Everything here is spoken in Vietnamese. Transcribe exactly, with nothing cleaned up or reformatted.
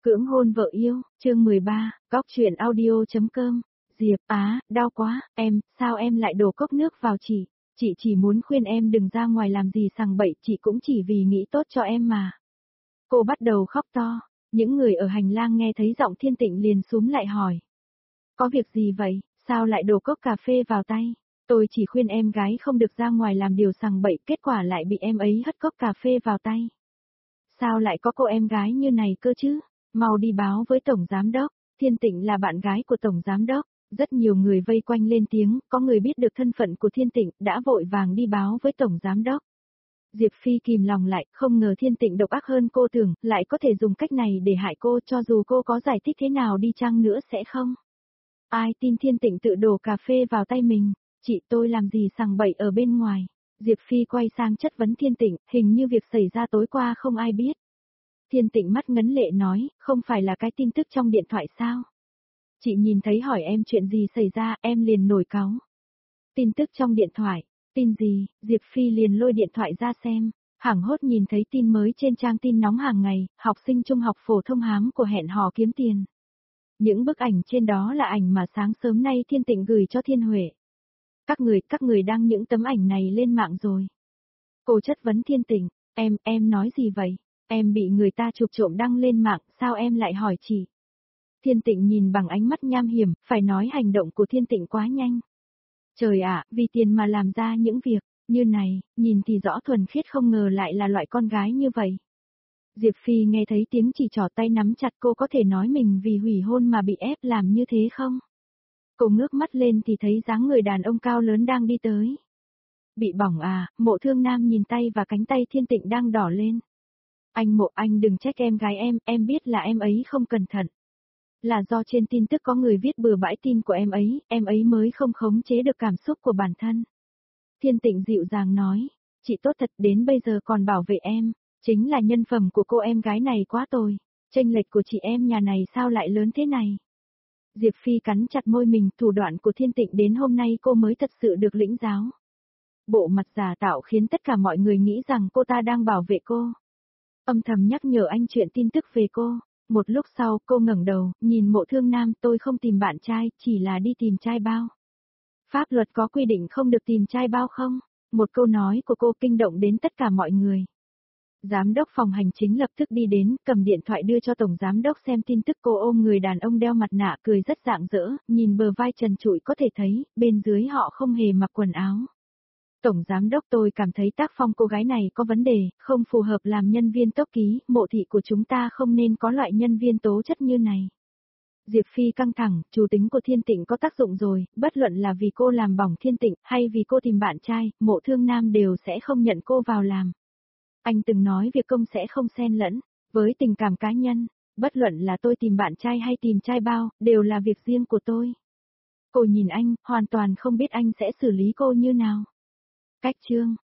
Cưỡng hôn vợ yêu, chương mười ba, góc truyện audio.com. Diệp Á, đau quá, em, sao em lại đổ cốc nước vào chị? Chị chỉ muốn khuyên em đừng ra ngoài làm gì sằng bậy, chị cũng chỉ vì nghĩ tốt cho em mà. Cô bắt đầu khóc to, những người ở hành lang nghe thấy giọng Thiên Tịnh liền xúm lại hỏi. Có việc gì vậy, sao lại đổ cốc cà phê vào tay? Tôi chỉ khuyên em gái không được ra ngoài làm điều sằng bậy, kết quả lại bị em ấy hất cốc cà phê vào tay. Sao lại có cô em gái như này cơ chứ? Mau đi báo với Tổng Giám Đốc, Thiên Tịnh là bạn gái của Tổng Giám Đốc. Rất nhiều người vây quanh lên tiếng, có người biết được thân phận của Thiên Tịnh, đã vội vàng đi báo với Tổng Giám Đốc. Diệp Phi kìm lòng lại, không ngờ Thiên Tịnh độc ác hơn cô tưởng, lại có thể dùng cách này để hại cô, cho dù cô có giải thích thế nào đi chăng nữa sẽ không. Ai tin Thiên Tịnh tự đổ cà phê vào tay mình, chị tôi làm gì sằng bậy ở bên ngoài. Diệp Phi quay sang chất vấn Thiên Tịnh, hình như việc xảy ra tối qua không ai biết. Thiên Tịnh mắt ngấn lệ nói, không phải là cái tin tức trong điện thoại sao? Chị nhìn thấy hỏi em chuyện gì xảy ra, em liền nổi cáu. Tin tức trong điện thoại, tin gì? Diệp Phi liền lôi điện thoại ra xem, hoảng hốt nhìn thấy tin mới trên trang tin nóng hàng ngày, học sinh trung học phổ thông hám của hẹn hò kiếm tiền. Những bức ảnh trên đó là ảnh mà sáng sớm nay Thiên Tịnh gửi cho Thiên Huệ. Các người, các người đăng những tấm ảnh này lên mạng rồi. Cô chất vấn Thiên Tịnh, em, em nói gì vậy? Em bị người ta chụp trộm đăng lên mạng, sao em lại hỏi chị? Thiên Tịnh nhìn bằng ánh mắt nham hiểm, phải nói hành động của Thiên Tịnh quá nhanh. Trời ạ, vì tiền mà làm ra những việc như này, nhìn thì rõ thuần khiết, không ngờ lại là loại con gái như vậy. Diệp Phi nghe thấy tiếng chỉ trỏ tay nắm chặt, cô có thể nói mình vì hủy hôn mà bị ép làm như thế không? Cô ngước mắt lên thì thấy dáng người đàn ông cao lớn đang đi tới. Bị bỏng à? Mộ Thương Nam nhìn tay và cánh tay Thiên Tịnh đang đỏ lên. Anh Mộ, anh đừng trách em gái em, em biết là em ấy không cẩn thận. Là do trên tin tức có người viết bừa bãi tin của em ấy, em ấy mới không khống chế được cảm xúc của bản thân. Thiên Tịnh dịu dàng nói, chị tốt thật, đến bây giờ còn bảo vệ em, chính là nhân phẩm của cô em gái này quá tồi, chênh lệch của chị em nhà này sao lại lớn thế này. Diệp Phi cắn chặt môi mình, thủ đoạn của Thiên Tịnh đến hôm nay cô mới thật sự được lĩnh giáo. Bộ mặt giả tạo khiến tất cả mọi người nghĩ rằng cô ta đang bảo vệ cô. Âm thầm nhắc nhở anh chuyện tin tức về cô. Một lúc sau cô ngẩng đầu, nhìn Mộ Thương Nam, tôi không tìm bạn trai, chỉ là đi tìm trai bao. Pháp luật có quy định không được tìm trai bao không? Một câu nói của cô kinh động đến tất cả mọi người. Giám đốc phòng hành chính lập tức đi đến, cầm điện thoại đưa cho Tổng Giám đốc xem tin tức. Cô ôm người đàn ông đeo mặt nạ cười rất rạng rỡ, nhìn bờ vai trần trụi có thể thấy, bên dưới họ không hề mặc quần áo. Tổng Giám đốc, tôi cảm thấy tác phong cô gái này có vấn đề, không phù hợp làm nhân viên tốc ký, Mộ thị của chúng ta không nên có loại nhân viên tố chất như này. Diệp Phi căng thẳng, chủ tính của Thiên Tịnh có tác dụng rồi, bất luận là vì cô làm bỏng Thiên Tịnh, hay vì cô tìm bạn trai, Mộ Thương Nam đều sẽ không nhận cô vào làm. Anh từng nói việc công sẽ không xen lẫn, với tình cảm cá nhân, bất luận là tôi tìm bạn trai hay tìm trai bao, đều là việc riêng của tôi. Cô nhìn anh, hoàn toàn không biết anh sẽ xử lý cô như nào. Cách chương,